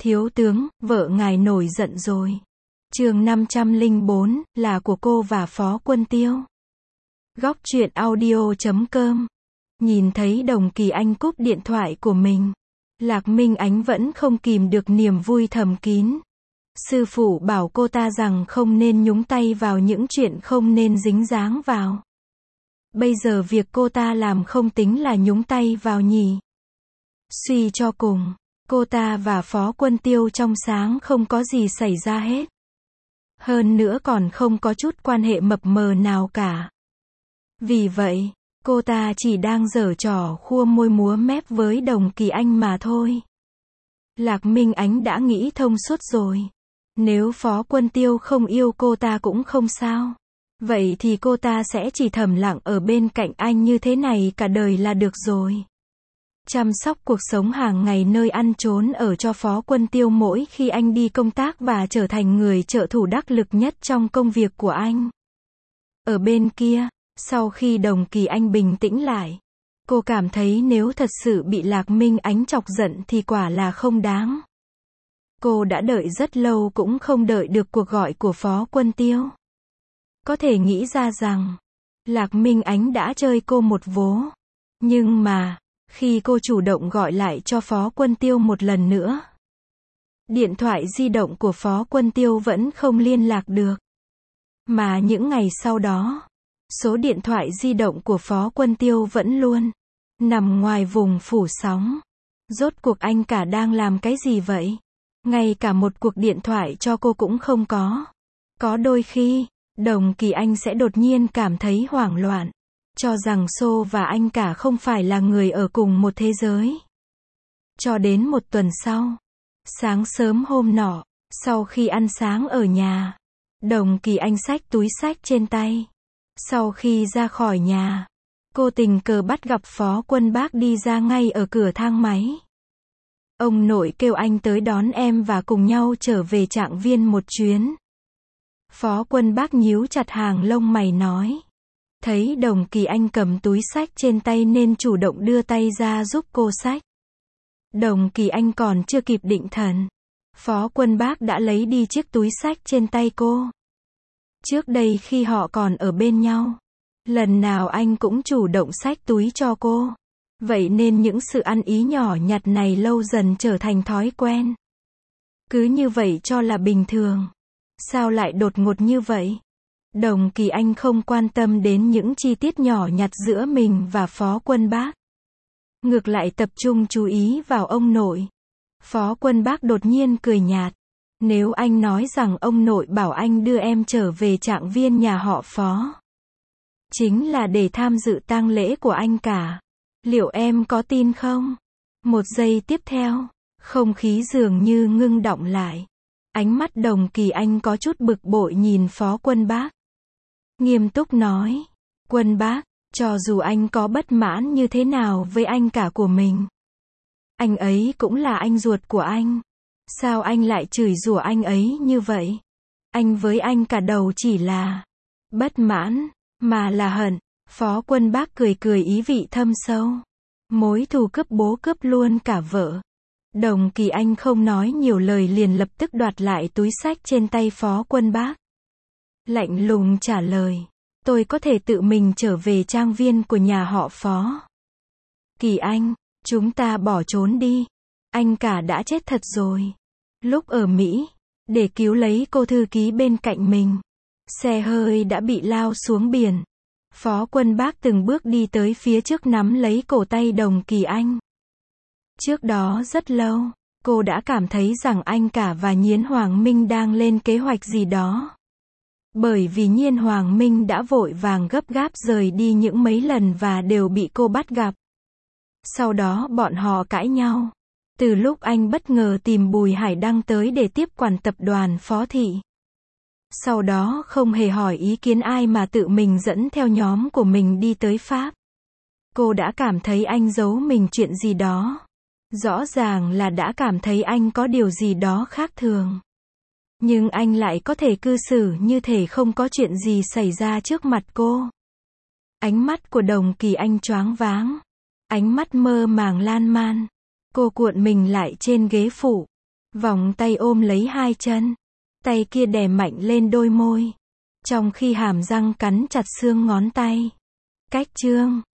Thiếu tướng, vợ ngài nổi giận rồi. Chương 504, là của cô và Phó Quân Tiêu. Góc truyện audio.com. Nhìn thấy Đồng Kỳ Anh cúp điện thoại của mình, Lạc Minh Ánh vẫn không kìm được niềm vui thầm kín. Sư phụ bảo cô ta rằng không nên nhúng tay vào những chuyện không nên dính dáng vào. Bây giờ việc cô ta làm không tính là nhúng tay vào nhỉ? Suy cho cùng, cô ta và Phó Quân Tiêu trong sáng không có gì xảy ra hết. Hơn nữa còn không có chút quan hệ mập mờ nào cả. Vì vậy, cô ta chỉ đang giở trò khua môi múa mép với Đồng Kỳ Anh mà thôi. Lạc Minh Ánh đã nghĩ thông suốt rồi. Nếu Phó Quân Tiêu không yêu cô ta cũng không sao. Vậy thì cô ta sẽ chỉ thầm lặng ở bên cạnh anh như thế này cả đời là được rồi. Chăm sóc cuộc sống hàng ngày nơi ăn trốn ở cho Phó Quân Tiêu mỗi khi anh đi công tác và trở thành người trợ thủ đắc lực nhất trong công việc của anh. Ở bên kia, sau khi Đồng Kỳ Anh bình tĩnh lại, cô cảm thấy nếu thật sự bị Lạc Minh Ánh chọc giận thì quả là không đáng. Cô đã đợi rất lâu cũng không đợi được cuộc gọi của Phó Quân Tiêu. Có thể nghĩ ra rằng, Lạc Minh Ánh đã chơi cô một vố. Nhưng mà, khi cô chủ động gọi lại cho Phó Quân Tiêu một lần nữa, điện thoại di động của Phó Quân Tiêu vẫn không liên lạc được. Mà những ngày sau đó, số điện thoại di động của Phó Quân Tiêu vẫn luôn nằm ngoài vùng phủ sóng. Rốt cuộc anh cả đang làm cái gì vậy? Ngay cả một cuộc điện thoại cho cô cũng không có. Có đôi khi, Đồng Kỳ Anh sẽ đột nhiên cảm thấy hoảng loạn, cho rằng Xô và anh cả không phải là người ở cùng một thế giới. Cho đến một tuần sau, sáng sớm hôm nọ, sau khi ăn sáng ở nhà, Đồng Kỳ Anh xách túi xách trên tay. Sau khi ra khỏi nhà, cô tình cờ bắt gặp Phó Quân Bác đi ra ngay ở cửa thang máy. Ông nội kêu anh tới đón em và cùng nhau trở về Trạng Viên một chuyến. Phó Quân Bác nhíu chặt hàng lông mày nói. Thấy Đồng Kỳ Anh cầm túi xách trên tay nên chủ động đưa tay ra giúp cô xách. Đồng Kỳ Anh còn chưa kịp định thần, Phó Quân Bác đã lấy đi chiếc túi xách trên tay cô. Trước đây khi họ còn ở bên nhau, lần nào anh cũng chủ động xách túi cho cô. Vậy nên những sự ăn ý nhỏ nhặt này lâu dần trở thành thói quen. Cứ như vậy cho là bình thường. Sao lại đột ngột như vậy? Đồng Kỳ Anh không quan tâm đến những chi tiết nhỏ nhặt giữa mình và Phó Quân Bác. Ngược lại tập trung chú ý vào ông nội. Phó Quân Bác đột nhiên cười nhạt. Nếu anh nói rằng ông nội bảo anh đưa em trở về Trạng Viên nhà họ Phó, chính là để tham dự tang lễ của anh cả, liệu em có tin không? Một giây tiếp theo, không khí dường như ngưng đọng lại. Ánh mắt Đồng Kỳ Anh có chút bực bội nhìn Phó Quân Bác. Nghiêm túc nói, Quân Bác, cho dù anh có bất mãn như thế nào với anh cả của mình, anh ấy cũng là anh ruột của anh. Sao anh lại chửi rủa anh ấy như vậy? Anh với anh cả đầu chỉ là bất mãn, mà là hận. Phó Quân Bác cười cười ý vị thâm sâu. Mối thù cướp bố cướp luôn cả vợ. Đồng Kỳ Anh không nói nhiều lời liền lập tức đoạt lại túi xách trên tay Phó Quân Bác. Lạnh lùng trả lời. Tôi có thể tự mình trở về trang viên của nhà họ Phó. Kỳ Anh, chúng ta bỏ trốn đi. Anh cả đã chết thật rồi. Lúc ở Mỹ, để cứu lấy cô thư ký bên cạnh mình, xe hơi đã bị lao xuống biển. Phó Quân Bác từng bước đi tới phía trước nắm lấy cổ tay Đồng Kỳ Anh. Trước đó rất lâu, cô đã cảm thấy rằng anh cả và Nhiến Hoàng Minh đang lên kế hoạch gì đó. Bởi vì Nhiến Hoàng Minh đã vội vàng gấp gáp rời đi những mấy lần và đều bị cô bắt gặp. Sau đó bọn họ cãi nhau. Từ lúc anh bất ngờ tìm Bùi Hải Đăng tới để tiếp quản tập đoàn Phó Thị. Sau đó không hề hỏi ý kiến ai mà tự mình dẫn theo nhóm của mình đi tới Pháp. Cô đã cảm thấy anh giấu mình chuyện gì đó. Rõ ràng là đã cảm thấy anh có điều gì đó khác thường. Nhưng anh lại có thể cư xử như thể không có chuyện gì xảy ra trước mặt cô. Ánh mắt của Đồng Kỳ Anh choáng váng. Ánh mắt mơ màng lan man. Cô cuộn mình lại trên ghế phụ. Vòng tay ôm lấy hai chân. Tay kia đè mạnh lên đôi môi. Trong khi hàm răng cắn chặt xương ngón tay. Cách chương